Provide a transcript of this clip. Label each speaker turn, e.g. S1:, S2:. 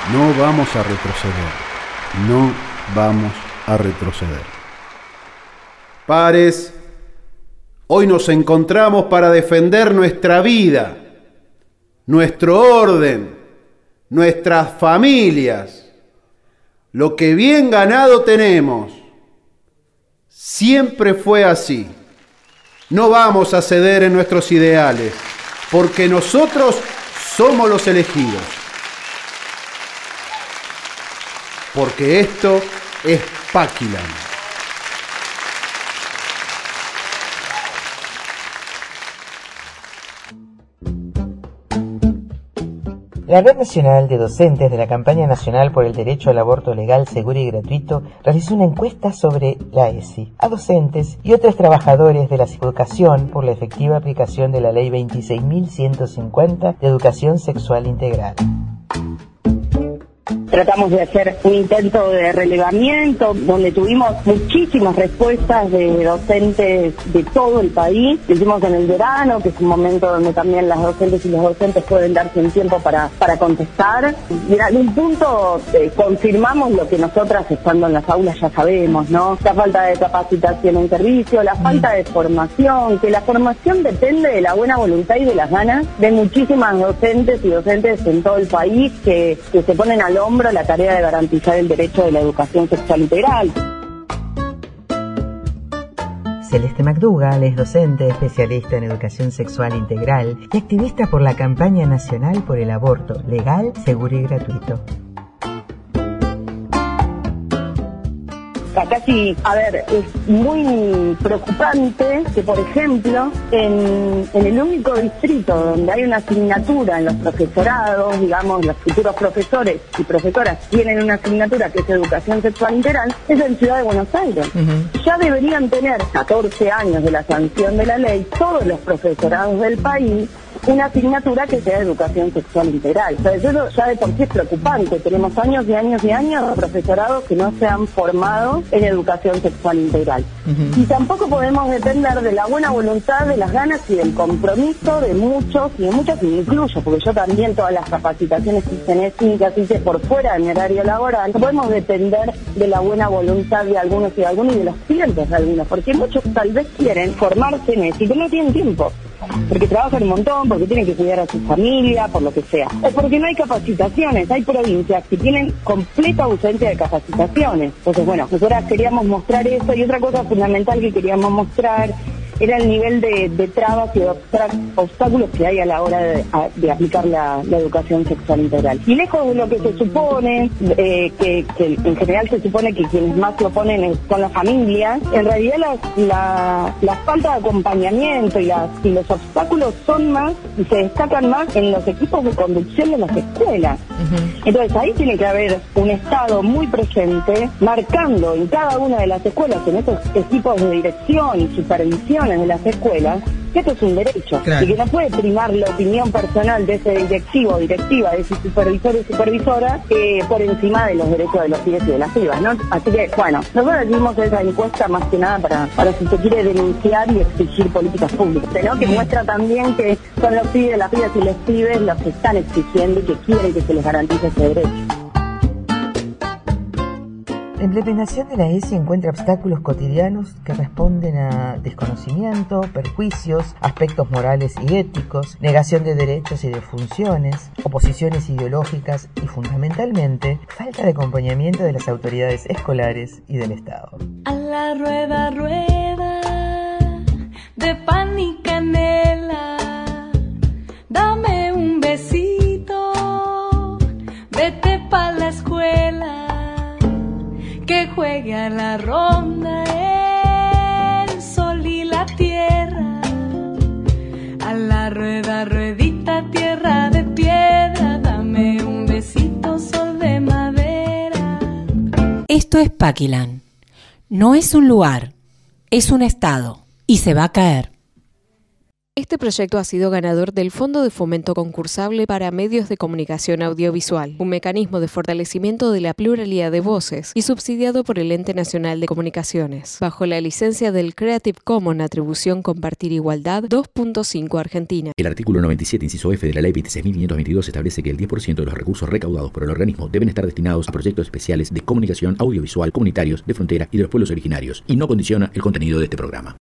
S1: No vamos a retroceder. No vamos a retroceder. Pares, hoy nos encontramos para defender nuestra vida, nuestro orden, nuestras familias, lo que bien ganado tenemos. Siempre fue así. No vamos a ceder en nuestros ideales, porque nosotros somos los elegidos. Porque esto es Paquilan.
S2: La Red Nacional de Docentes de la Campaña Nacional por el Derecho al Aborto Legal, Seguro y Gratuito realizó una encuesta sobre la ESI a docentes y otros trabajadores de la educación por la efectiva aplicación de la Ley 26.150 de Educación Sexual Integral.
S3: Tratamos de hacer un intento de relevamiento donde tuvimos muchísimas respuestas de docentes de todo el país. Lo hicimos en el verano, que es un momento donde también las docentes y los docentes pueden darse un tiempo para contestar. Y en algún punto confirmamos lo que nosotras estando en las aulas ya sabemos, ¿no? La falta de capacitación en servicio, la falta de formación, que la formación depende de la buena voluntad y de las ganas de muchísimas docentes y docentes en todo el país que se ponen al hombro la tarea de garantizar el derecho de la educación sexual integral.
S2: Celeste McDougall es docente, especialista en educación sexual integral y activista por la Campaña Nacional por el Aborto Legal, Seguro y Gratuito.
S3: Casi, es muy preocupante que, por ejemplo, en el único distrito donde hay una asignatura en los profesorados, digamos, los futuros profesores y profesoras tienen una asignatura que es educación sexual integral, es en Ciudad de Buenos Aires. Ya deberían tener 14 años de la sanción de la ley todos los profesorados del país una asignatura que sea educación sexual integral. Entonces eso ya de por sí es preocupante. Tenemos años y años y años de profesorados que no se han formado en educación sexual integral. Y tampoco podemos depender de la buena voluntad, de las ganas y del compromiso de muchos, y de muchas me incluyo, porque yo también todas las capacitaciones que hice en ESI, que hice por fuera de mi horario laboral, no podemos depender de la buena voluntad de algunos y de los clientes de algunos, porque muchos tal vez quieren formarse en ESI, pero no tienen tiempo. Porque trabajan un montón, porque tienen que cuidar a su familia, por lo que sea. O porque no hay capacitaciones, hay provincias que tienen completa ausencia de capacitaciones. Entonces, bueno, nosotras queríamos mostrar eso, y otra cosa fundamental que queríamos mostrar era el nivel de trabas y de obstáculos que hay a la hora de aplicar la educación sexual integral. Y lejos de lo que se supone, que en general se supone que quienes más lo ponen son las familias, en realidad la falta de acompañamiento y los obstáculos son más y se destacan más en los equipos de conducción de las escuelas. Entonces ahí tiene que haber un Estado muy presente, marcando en cada una de las escuelas, en esos equipos de dirección y supervisión de las escuelas, que esto es un derecho, claro, y que no puede primar la opinión personal de ese directivo o directiva, de ese supervisor o supervisora, por encima de los derechos de los pibes y de las pibas, ¿no? Así que, bueno, nosotros hicimos esa encuesta más que nada para si se quiere denunciar y exigir políticas públicas, ¿no? Que muestra también que son los pibes, las pibas y los pibes los que están exigiendo y que quieren que se les garantice ese derecho.
S2: La implementación de la ESI encuentra obstáculos cotidianos que responden a desconocimiento, perjuicios, aspectos morales y éticos, negación de derechos y de funciones, oposiciones ideológicas y, fundamentalmente, falta de acompañamiento de las autoridades escolares y del Estado.
S4: A la rueda, rueda, de pan y canela, dame un besito, vete pa' la escuela, que juegue a la ronda el sol y la tierra, a la rueda, ruedita, tierra de piedra, dame un besito, sol de madera.
S5: Esto es Paquilan. No es un lugar, es un estado, y se va a caer.
S6: Este proyecto ha sido ganador del Fondo de Fomento Concursable para Medios de Comunicación Audiovisual, un mecanismo de fortalecimiento de la pluralidad de voces y subsidiado por el Ente Nacional de Comunicaciones, bajo la licencia del Creative Commons Atribución Compartir Igualdad 2.5 Argentina.
S7: El artículo 97, inciso F de la Ley 26.522 establece que el 10% de los recursos recaudados por el organismo deben estar destinados a proyectos especiales de comunicación audiovisual comunitarios de frontera y de los pueblos originarios, y no condiciona el contenido de este programa.